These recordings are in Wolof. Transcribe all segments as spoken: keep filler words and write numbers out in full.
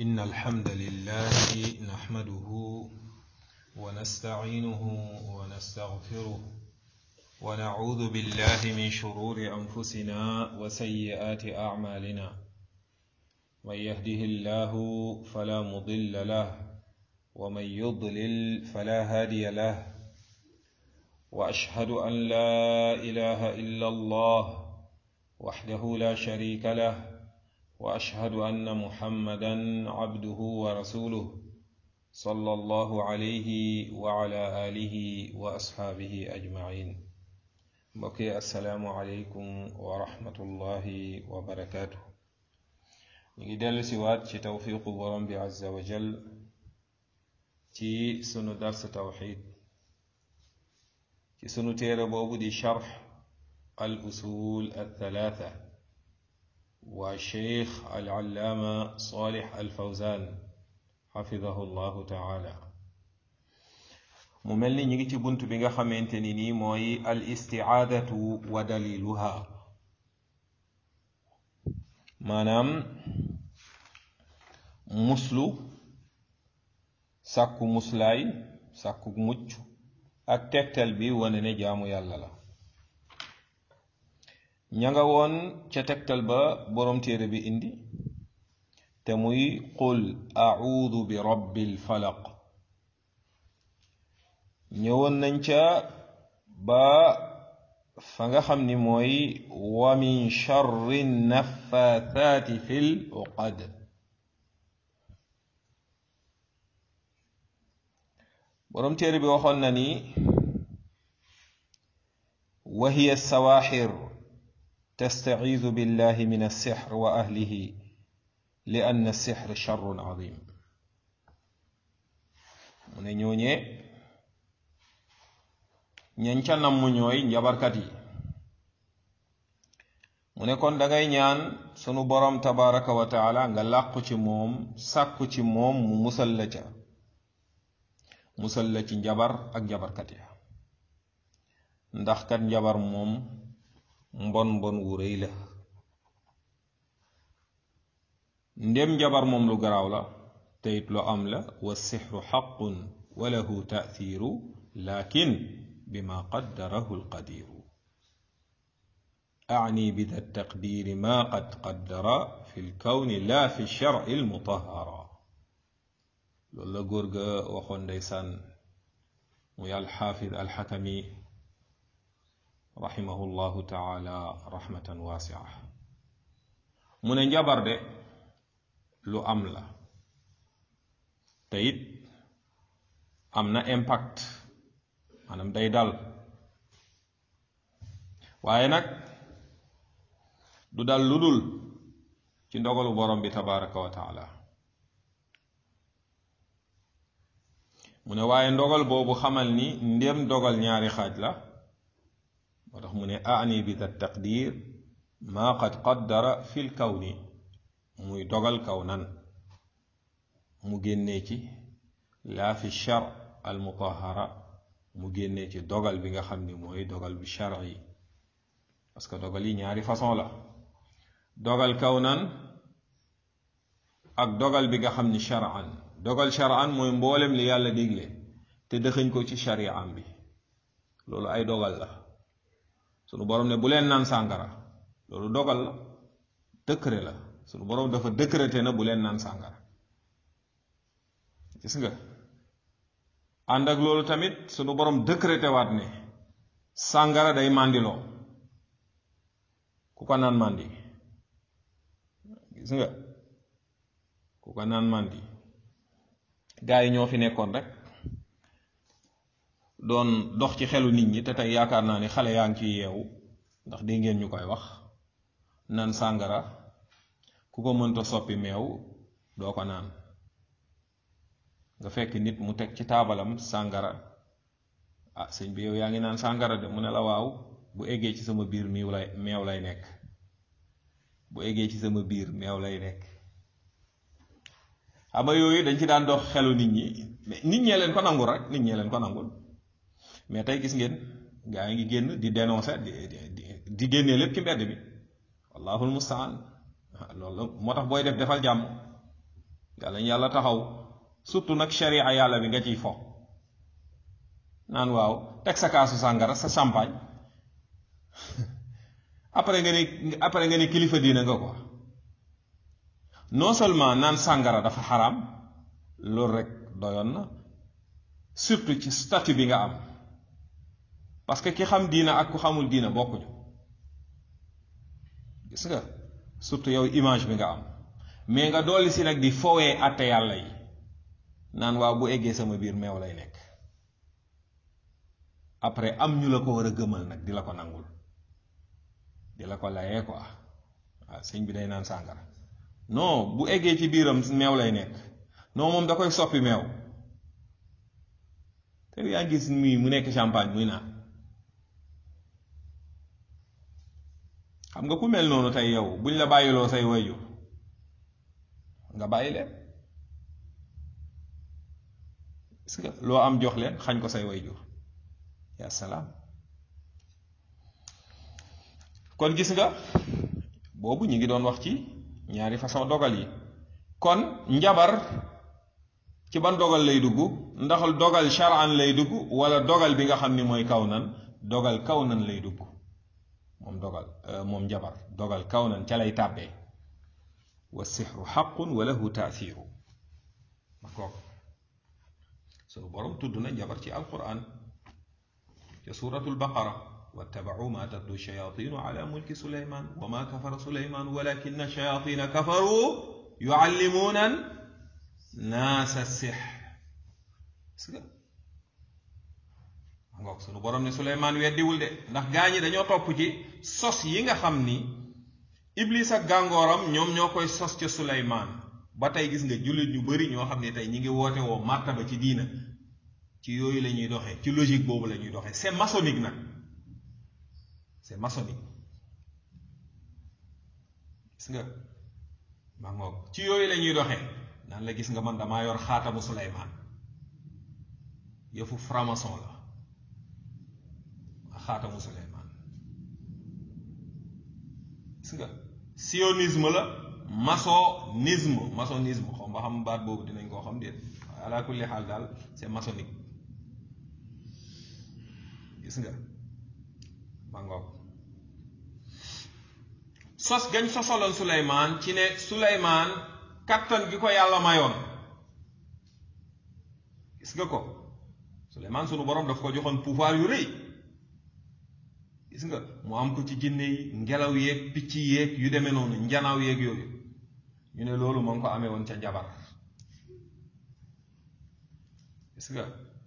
إن الحمد لله نحمده ونستعينه ونستغفره ونعوذ بالله من شرور أنفسنا وسيئات أعمالنا من يهده الله فلا مضل له ومن يضلل فلا هادي له وأشهد أن لا إله إلا الله وحده لا شريك له وأشهد أن محمدا عبده ورسوله صلى الله عليه وعلى آله وأصحابه أجمعين بقي السلام عليكم ورحمة الله وبركاته نجدل سوات توفيق برم عز وجل تي سنو درس توحيد تي سنو تير بوبو دي شرح الأصول الثلاثة والشيخ العلامة صالح الفوزان حفظه الله تعالى مملي نيجي تي بونتو بيغا خامتيني ني موي الاستعاذة ودليلها مانام مسلو ساكو مسلاي ساكو mucc ak tektal bi wone ne jaamu yàlla la ñanga woon ca tegtal ba borom téere bi indi te muy qul a'udhu bi rabbil falaq ñëwoon nañ ca ba fa nga xam ni mooy wa min sharri naffathati fil uqad borom téere bi waxoon na ni wa hiya as-sawahir تستعيذ بالله من السحر وأهله لأن السحر شر عظيم من ñooñe ñañ ca namm ñooy njabarkat yi mu ne kon dangay ñaan sunu borom tabaraka wa taala nga làqu ci moom sàkku ci moom mu musal la ca musal la ci njabar ak njabarkat ya ndax kat njabar moom mbon mbon wu rëy la ndem njabar moom lu garaaw la te it lu am la wa sixru xaqun wa lahu taathiru lakin bima qaddarahu alqadiru أعني بذا التقدير ما قد قدر في الكون لا في الشرع المطهر لولا غورغا وخون ديسان ويا الحافظ الحكمي رحمه الله تعالى رحمة واسعة من نجبر de lu am la te it am na impact maanaam day dal waaye nag du dal lu dul ci ndogalu borom bi tabaraka wa taala mu ne waaye ndogal boobu xamal ni ndéem dogal ñaari xaaj la moo tax mu ne aani bi da taqdir maa qad qaddara fil kawni muy dogal kaw nan mu génnee ci laa fi shar al mutahara mu génnee ci dogal bi nga xam ni mooy dogal bi shar'i parce que dogal yi ñaari façon la dogal kaw nan ak dogal bi nga xam ni shar'an dogal shar'an mooy mboolem li yàlla digle te dëxëñ ko ci shari'am bi loolu ay dogal la sunu borom ne bu leen naan sàngara loolu dogal la décret la sunu borom dafa décrété na bu leen naan sàngara gis nga ànd ak loolu tamit sunu borom décrété waat ne sàngara day màndiloo ku ko naan màndi gis nga ku ko naan màndi gaa yi ñoo fi nekkoon rek doon dox ci xelu nit ñi te tey yaakaar naa ni xale yaa ngi ci yeewu ndax di ngeen ñu koy wax naan sàngara ku ko mënta soppi meew doo ko naan nga fekk nit mu teg ci taabalam sàngara ah sëñ bi yow yaa ngi naan sàngara de mu ne la waaw bu eggee ci sama biir meew lay meew lay nekk bu eggee ci sama biir meew lay nekk ama yooyu dañ ci daan dox xelu nit ñi mais nit ñee leen ko nangul rek nit ñee leen ko nangul mais tey gis ngeen gaa yi ngi génn di dénoncer di di di génnee lépp ci mbedd bi wallahul mustaan loolu moo tax booy def defal jàmm yàlla ñu yàlla taxaw surtout nag sharia yàlla bi nga ciy fo naan waaw teg sa kaasu sàngara sa champagne après nga ne après nga ne kilifa diina nga quoi non seulement naan sàngara dafa xaraam loolu rek doyoon na surtout ci statut bi nga am parce que ki xam diina ak ku xamul diina bokkuñu gis nga surtout yow image bi nga am mais nga dolli si nag di fowee àtte yàlla yi naan waaw bu eggee sama biir meew lay nekk après am ñu la ko war a gëmal nag di la ko nangul di la ko layee quoi waaw sëñ bi day naan sàngara non bu eggee ci biiram meew lay nekk non moom da koy soppi meew te yaa gis muy mu nekk champagne muy naan xam nga ku mel noonu tey yow buñ la bàyyiloo say wayjur nga bàyyi leen est-ce que loo am jox leen xañ ko say wayjur ya salaam kon gis nga boobu ñu ngi doon wax ci ñaari façon dogal yi kon njabar ci ban dogal lay dugg ndax dogal shar'an lay dugg wala dogal bi nga xam ni mooy kawnan dogal kawnan lay dugg moom dogal moom njabar dogal kawnan ca lay tàbbee wa sixru xaqun wa lahu taathiru ma kook sunu borom tudd na njabar ci alquran ca suratul baqara wattabacuu ma tatlu shayatinu ala mulki suleyman wa ma kafara suleyman walakina shayatina kafaru yuallimuuna naasa six ngoog sunu borom ne suleyman weddiwul de ndax gaa ñi dañoo topp ci sos yi nga xam ni iblis ak gàngooram ñoom ñoo koy sos ca suleyman ba tey gis nga jullit ñu bari ñoo xam ne tey ñi ngi woote woo martaba ci diina ci yooyu la ñuy doxee ci logique boobu la ñuy doxee c'est maçonnique nag c'est maçonnique gis nga ma ngoog ci yooyu la ñuy doxee naan la gis nga man damaa yor xaatamu suleyman yëfu franc-maçon la xaatamu suleyman gis nga sionisme la maçonnisme maçonnisme xom ba xam baat boobu dinañ koo xam déet ala kulli xaal daal c'est maçonnique gis nga ma ngoog sos gañ sosoloon suleyman ci ne suleyman kattan gi ko yàlla mayoon gis nga ko suleyman sunu borom daf ko joxoon pouvoir yu rëy gis nga mu am ko ci jinne yi ngelaw yeeg picc yeeg yu demee noonu njanaaw yeeg yooyu ñu ne loolu moo ngi ko amee woon ca njabar gis nga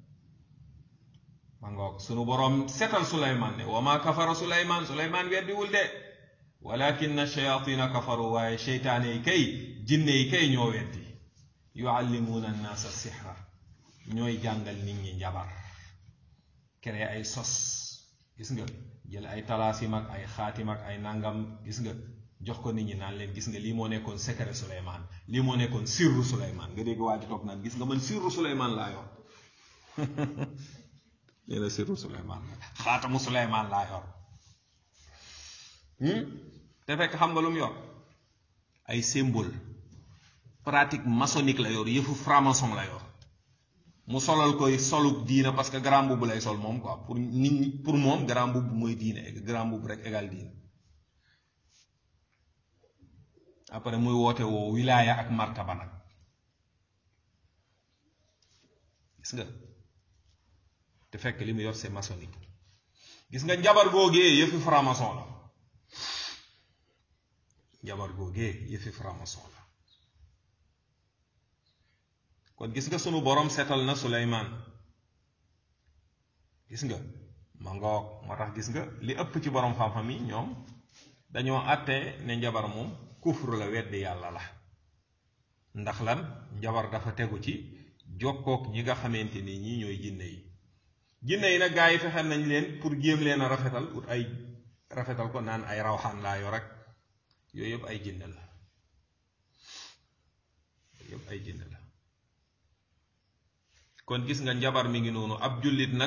ma ngoog sunu borom setal suleyman ne wa ma kafara suleyman suleyman weddiwul de walakin shayatina kafaru waaye seytaane yi kay jinne yi kay ñoo weddi yuallimuuna annaasa sixra ñooy jàngal nit ñi njabar créé ay sos gis nga jël ay talaasim ak ay xaatim ak ay nangam gis nga jox ko nit ñi naan leen gis nga lii moo nekkoon secret suleyman lii moo nekkoon sirru suleyman nga dégg waa ji toog naan gis nga man sirru suleyman laa yor nee na sirru suleyman xaatamu suleyman laa yor te fekk xam nga lu mu yor ay symbole pratique maçonnique la yor yëfu franc-maçon la yor mu solal koy soluk diina parce que grand mbubb lay sol moom quoi pour nit ñi pour moom grand mbubb mooy diine grand mbubb rek égal diine après muy woote woo wilaaya ak martaba nag gis nga te fekk li mu yor c'est maçonnique gis nga njabar googee yëfi franc-maçon la njabar googee yëfi franc-maçon la kon gis nga sunu borom seetal na suleyman gis nga ma ngoog moo tax gis nga li ëpp ci borom xam-xam yi ñoom dañoo àtte ne njabar moom kufru la weddi yàlla la ndax lan njabar dafa tegu ci jokkook ñi nga xamante ni ñi ñooy jinne yi jinne yi nag gaa yi fexe nañ leen pour jéem leen a rafetal ut ay rafetal ko naan ay rawxaan laa yor rek yooyu yëpp ay jinne la yooyu yëpp ay jinne la kon gis nga njabar mi ngi noonu ab jullit nag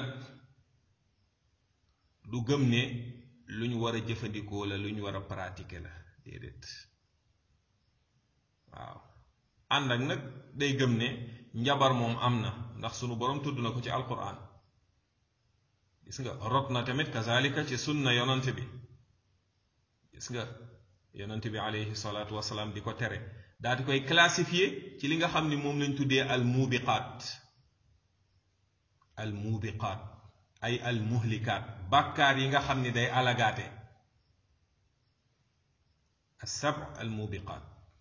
du gëm ne lu ñu war a jëfandikoo la lu ñu war a pratiquer la déedéet waaw ànd ak nag day gëm ne njabar moom am na ndax sunu borom tudd na ko ci alquran gis nga rot na tamit kazalika ci sunna yonante bi gis nga yonante bi alayhi salaatu wasalaam di ko tere daa di koy classifier ci li nga xam ni moom lañ tuddee al mubiqaat al mubiqaat ay al muhlikaat bàkkaar yi nga xam ni day alagaate as-sab al mubiqaat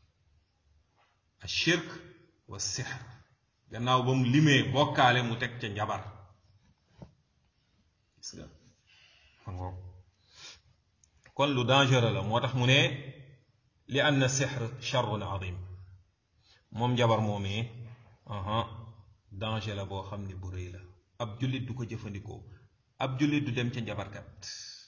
ashirk wa sihr gannaaw ba mu limee bokkaale mu teg ca njabar gis nga kon lu dangereux la moo tax mu ne li anna sihr sharrun azim moom njabar moomee aha danger la boo xam ne bu rëy la ab jullit du ko jëfandikoo ab jullit du dem ca njabarkat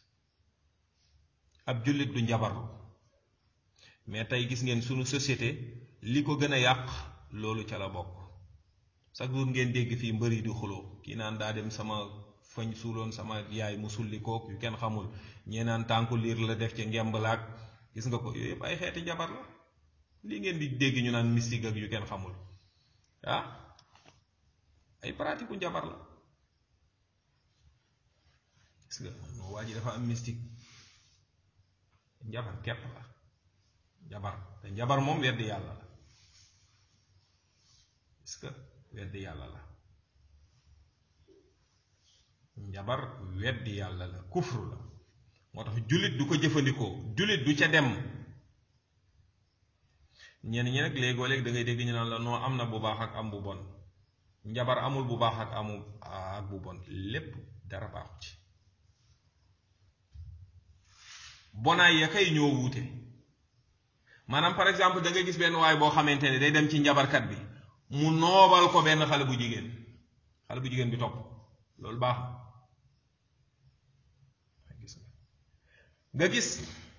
ab jullit du njabarlu mais tey gis ngeen sunu société li ko gën a yàq loolu ca la bokk chaque jour ngeen dégg fii mbër yi di xuloo kii naan daa dem sama fañ suuloon sama yaay mu sulli kook yu kenn xamul ñee naan tànku liir la def ca ngemb laak gis nga ko yooyu yëpp ay xeeti njabar la lii ngeen di dégg ñu naan mystique ak yu kenn xamul ah ay pratique u njabar la gis nga moo waa ji dafa am mystique njabar kepp la njabar te njabar moom weddi yàlla la gis nga weddi yàlla la njabar weddi yàlla la kufru la moo tax jullit du ko jëfandikoo jullit du ca dem ñenn ñi nag léegoo léeg da ngay dégg ñu naan la noo am na bu baax ak am bu bon njabar amul bu baax ak amul ak bu bon lépp dara baaxu ci bonaay ya kay ñoo wuute maanaam par exemple da ngay gis benn waay boo xamante ne day dem ci njabarkat bi mu noobal ko benn xale bu jigéen xale bu jigéen bi topp loolu baax nga gis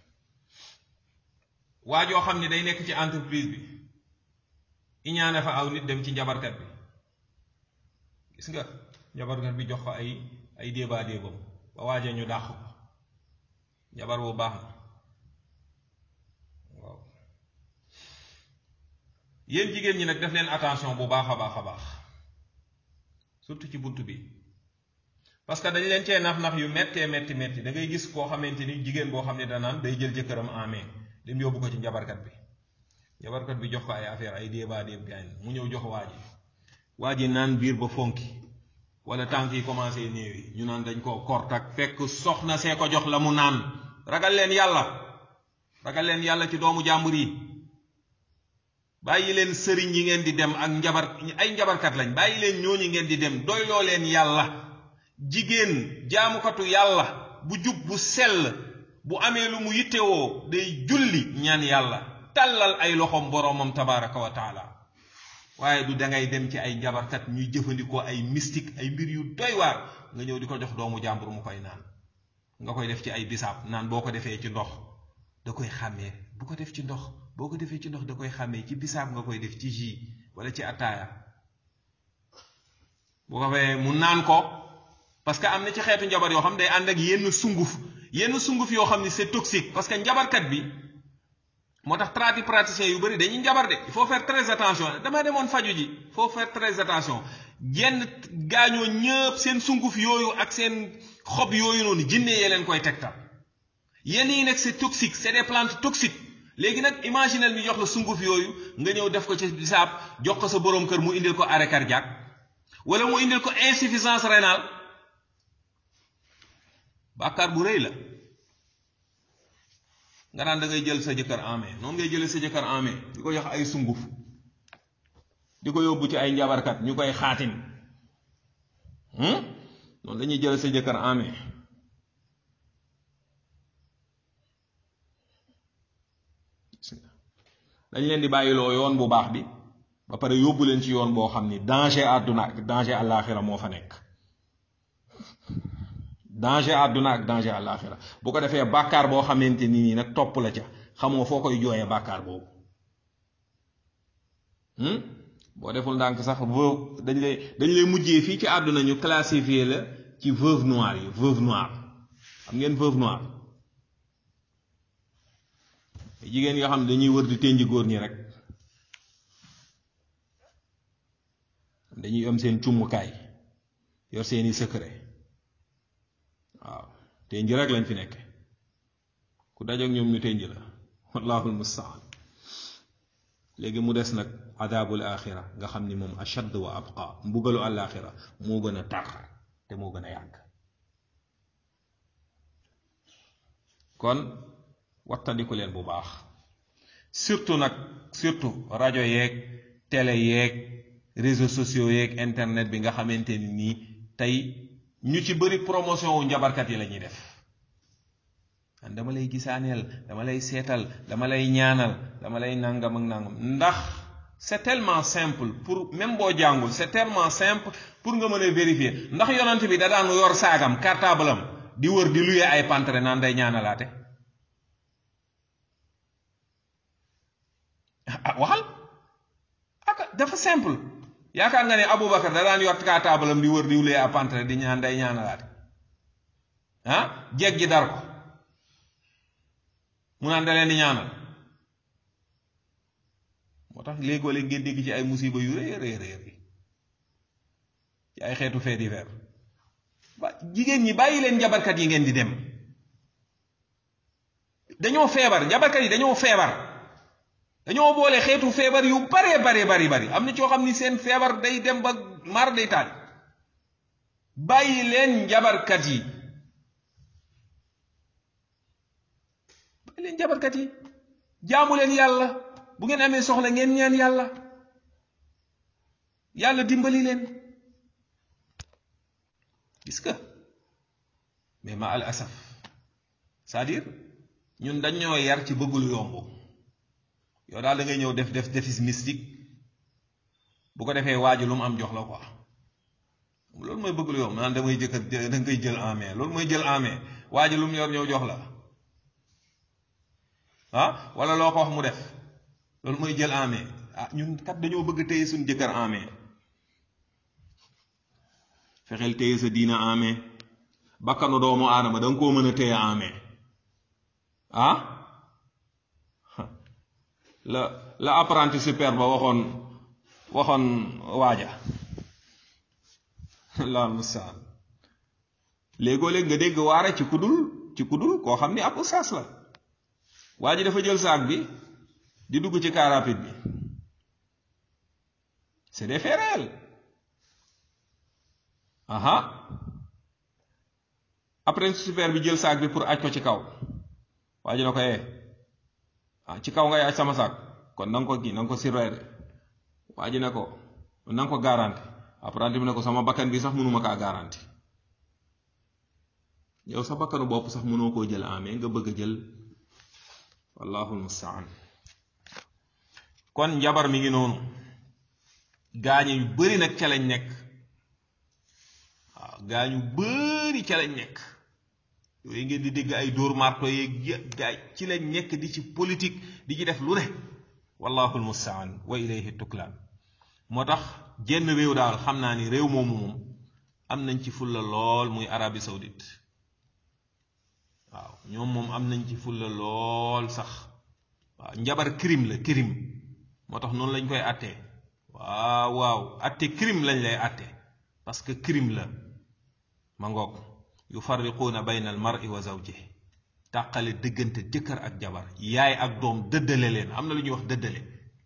waa joo xam ne day nekk ci entreprise bi iñaane fa aw nit dem ci njabarkat bi gis nga njabarkat bi jox ko ay ay déebaa déebam ba waaje ñu dàq ko njabar bu baax na waaw yéen jigéen ñi nag def leen attention bu baax a baax a baax surtout ci bunt bi parce que dañ leen cee nax-nax yu méttee métti métti da ngay gis koo xamante ni jigéen boo xam ne danaan day jël jëkkëram en main dem yóbbu ko ci njabarkat bi njabarkat bi jox ko ay affaire ay déebaa déeb gaañ mu ñëw jox waa ji waa ji naan biir ba fonki wala tànk yi commencé néew yi ñu naan dañ koo kortak fekk soxna see ko jox la mu naan ragal leen yàlla ragal leen yàlla ci doomu jàmbur yi bàyyi leen sëriñ yi ngeen di dem ak njabar ay njabarkat lañ bàyyi leen ñooñu ngeen di dem doyloo leen yàlla jigéen jaamukatu yàlla bu jub bu sell bu amee lu mu yittewoo day julli ñaan yàlla tàllal ay loxoom boroomam tabaraka wa taala waaye du dangay dem ci ay njabarkat ñuy jëfandikoo ay mystique ay mbir yu doy waar nga ñëw di ko jox doomu jàmbur mu koy naan nga koy def ci ay bisaab naan boo ko defee ci ndox da koy xàmmee bu ko def ci ndox boo ko defee ci ndox da koy xàmmee ci bisaab nga koy def ci jus wala ci ataaya bu ko fee mu naan ko parce que am na ci xeetu njabar yoo xam day ànd ak yenn sunguf yenn sunguf yoo xam ne c'est toxique parce que njabarkat bi moo tax tradipraticiens yu bëri dañuy njabar de il faut faire très attention dama demoon faju ji il faut faire très attention yenn gaañoo ñëpp seen sunguf yooyu ak seen xob yooyu noonu jinne yee leen koy tegtal yenn yi nag c'est toxique c'est des plantes toxiques léegi nag imaginel ñu jox la sunguf yooyu nga ñëw def ko ci bisaab jox ko sa boroom kër mu indil ko arrêt cardiaque wala mu indil ko insuffisance rénale bàkkaar bu rëy la nga naan da ngay jël sa jëkkër en main noonu ngay jëlee sa jëkkër en main di ko jox ay sunguf di ko yóbbu ci ay njabarkat ñu koy xaatim noonu dañuy jël sa jëkkër en main dañ leen di bàyyiloo yoon bu baax bi ba pare yóbbu leen ci yoon boo xam ni danger àdduna ak danger àllaaxira moo fa nekk danger àdduna ak danger àllaaxira bu ko defee bàkkaar boo xamante ni nii nag topp la ca xamoo foo koy jooyee bàkkaar boobu boo deful ndànk sax veuve dañ lay dañ lay mujjee fii ci àdduna ñu classifier la ci veuve noire yi veuve noire xam ngeen veuve noire jigéen yoo xam ne dañuy wër di tënji góor ñi rek dañuy am seen cummukaay yor seeni secret waaw tënj rek lañ fi nekk ku dajoog ñoom ñu tënj la wallahul mustaan léegi mu des nag adabul axira nga xam ni moom ashad wa abqa mbugalu alaxira moo gën a tar te moo gën a yàgg kon wattandiku leen bu baax surtout nag surtout rajo yeeg télé yeeg réseaux sociaux yeeg internet bi nga xamante ni nii tey ñu ci bëri promotion wu njabarkat yi la ñuy def an dama lay gisaaneel dama lay seetal dama lay ñaanal dama lay nangam ak nangam ndax c'est tellement simple pour même boo jàngul c'est tellement simple pour nga mën a vérifier ndax yonent bi da daan yor saagam cartable am di wër di luye ay pantre naan day ñaanalaate ah waxal ak dafa simple yaakaar nga ne Aboubacar da daan yor cartable am di wër di luye ay pantre di ñaan day ñaanalaate ah jeeg ji dar ko mu naan da leen di ñaanal moo tax léegoo léeg ngeen dégg ci ay musiba yu rëy rëy rëy ci ay xeetu fait divers ba jigéen ñi bàyyi leen njabarkat yi ngeen di dem dañoo feebar njabarkat yi dañoo feebar dañoo boole xeetu feebar yu bare bare bari bari am na coo xam ni seen feebar day dem ba mar day taal bàyyi leen njabarkat yi bàyyi leen njabarkat yi jaamu leen yàlla bu ngeen amee soxla ngeen ñaan yàlla yàlla dimbali leen gis nga mais ma al asaf c'est-à-dire ñun dañ ñoo yar ci bëgg lu yomb yow daal da ngay ñëw def def défi mystique bu ko defee waaju lu mu am jox la quoi loolu mooy bëgg lu yomb naan damay jëkkat da nga koy jël en main loolu mooy jël en main waaju lu mu yor ñëw jox la ah wala loo ko wax mu def loolu mooy jël en main ah ñun kat dañoo bëgg téye suñu jëkkër en main fexeel téye sa diina en main bakkanu doomu aadama da nga koo mën a téye en main ah la la apprenti super ba waxoon waxoon waaja la mustaan léegoo léeg nga dégg waare ci kudul ci kudul koo xam ni ab ustaas la waa ji dafa jël saak bi di dugg ci car rapide bi c'est des faits réels aha après super bi jël saak bi pour aj ko ci kaw waa ji na ko yee ah ci kaw ngay aj sama saak kon na nga ko gi na nga ko surveiller waa ji ne ko na nga ko garanti apprenti bi ne ko sama bakkan bi sax mënuma kaa garanti yow sa bakkanu bopp sax mënoo koo jël amee nga bëgg a jël wallahu almustaan kon njabar mi ngi noonu gaañu yu bari nag ca lañ nekk waaw gaañu bari ca lañ nekk yooyu ngeen di dégg ay dóor marto yeeg gaay ci lañ nekk di ci politique di ci def lu ne wallahu almustaan wa ilayhi tuklaan moo tax jenn réew daal xam naa ni réew moomu moom am nañ ci fulla lool muy Arabie Saoudite waaw ñoom moom am nañ ci fulla lool sax waaw njabar crime la crime moo tax noonu lañ koy attee waaw waaw atte crime lañ lay atte parce que crime la ma ngoog yufarriquuna bayna al mar'i wa zawjihi tàqale dëggante jëkkër ak jabar yaay ak doom dëddale leen am na lu ñuy wax dëddale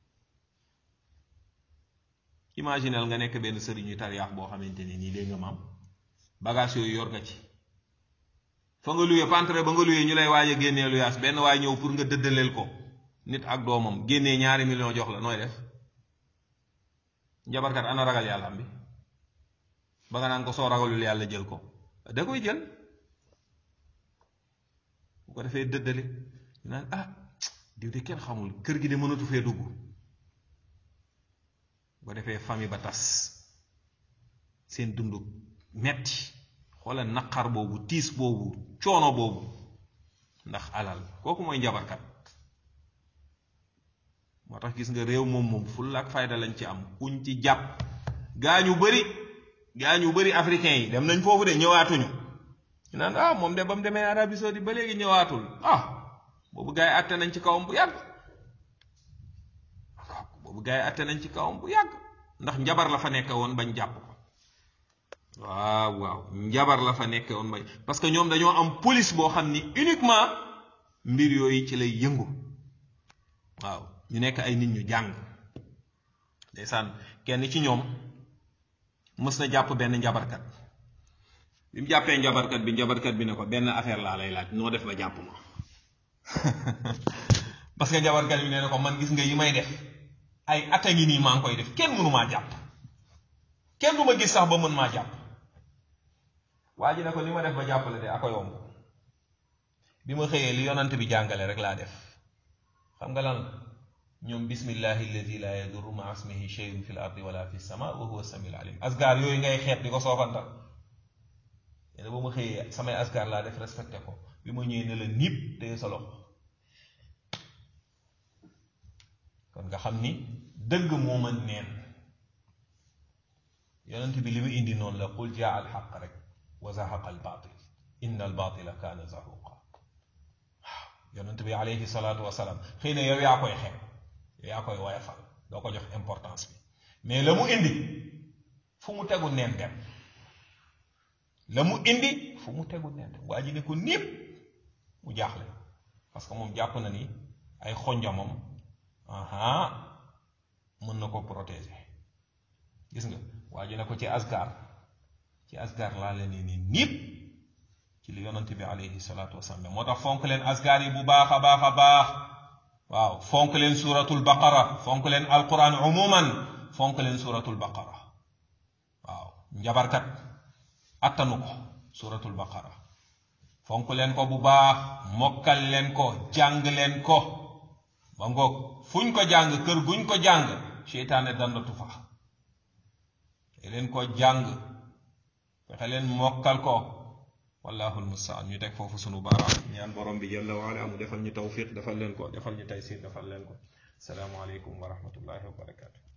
imaginel nga nekk benn sëriñu tariyaax boo xamante ni nii léegi nga maam bagage yooyu yor nga ci fa nga luyee pantre ba nga luyee ñu lay waaj a génnee lu yaas benn waay ñëw pour nga dëddaleel ko nit ak doomam génnee ñaari million jox la nooy def njabarkat ana ragal yàlla am bi ba nga naan ko soo ragalul yàlla jël ko da koy jël bu ko defee dëddale ñu naan ah diw de kenn xamul kër gi de mënatu fee dugg bu ko defee famille ba tas seen dund metti xoolal naqar boobu tiis boobu coono boobu ndax alal kooku mooy njabarkat moo tax gis nga réew moom moom fulla ak fayda lañ ci am kuñ ci jàpp gaa ñu bari gaa ñu bari africain yi dem nañ foofu de ñëwaatuñu ñu naan ah moom de ba mu demee Arabie Saoudite ba léegi ñëwaatul ah boobu gaa yi àtte nañ ci kawam bu yàgg boobu gaa yi àtte nañ ci kawam bu yàgg ndax njabar la fa nekk woon bañ jàpp ko waaw waaw njabar la fa nekk woon bañ parce que ñoom dañoo am police boo xam ni uniquement mbir yooyu ci lay yëngu waaw ñu nekk ay nit ñu jàng ndeysaan kenn ci ñoom mës na jàpp benn njabarkat bi mu jàppee njabarkat bi njabarkat bi ne ko benn affaire laa lay laaj noo def ba jàpp ma parce que njabarkat bi nee na ko man gis nga yi may def ay at a ngi nii maa ngi koy def kenn mënu maa jàpp kenn du ma gis sax ba mën maa jàpp waa ji ne ko li ma def ba jàppale de ako yomb bi ma xëyee li yonant bi jàngale rek laa def xam nga lan ñoom bismillahi alladi la yadurru ma ismihi shay'un fil ardi wala fis sama wa huwa samiul alim asgar yooyu ngay xeet di ko soofantal nee na ba ma xëyee samay asgar laa def respecté ko bi ma ñëwee ne la niib téye sa loxo kon nga xam ni dëgg moo mën neen yonent bi li mu indi noonu la qul jaa al xaq rek wa zahaqa al batil inna al batila kaana zahuqa waaw yonent bi alayhi salaatu wasalaam xëy na yow yaa koy xeeb yow yaa koy woyafal doo ko jox importance bi mais la mu indi fu mu tegu neen dem la mu indi fu mu tegu neen dem waa ji ne ko niib mu jaaxle parce que moom jàpp na ni ay xonjamam aha mën na ko protéger gis nga waa ji ne ko ci asgar ci asgar laa leen ni niib ci li yonent bi alayhi salaatu wasalaam moo tax fonk leen asgar yi bu baax a baax a baax waaw fonk leen suratul baqara fonk leen alquran umuman fonk leen suratul baqara waaw njabarkat attanu ko suratul baqara fonk leen ko bu baax mokkal leen ko jàng leen ko ba ngoog fuñ ko jàng kër guñ ko jàng seytaane dandatu fa te leen ko jàng fexe leen mokkal ko wallahu almustaan ñu teg foofu sunu baaraam ñaan borom bi jalla wa ala mu defal ñu tawfiq defal leen ko defal ñu taysir defal leen ko salaamu aleykum wa rahmatullahi wa barakatuh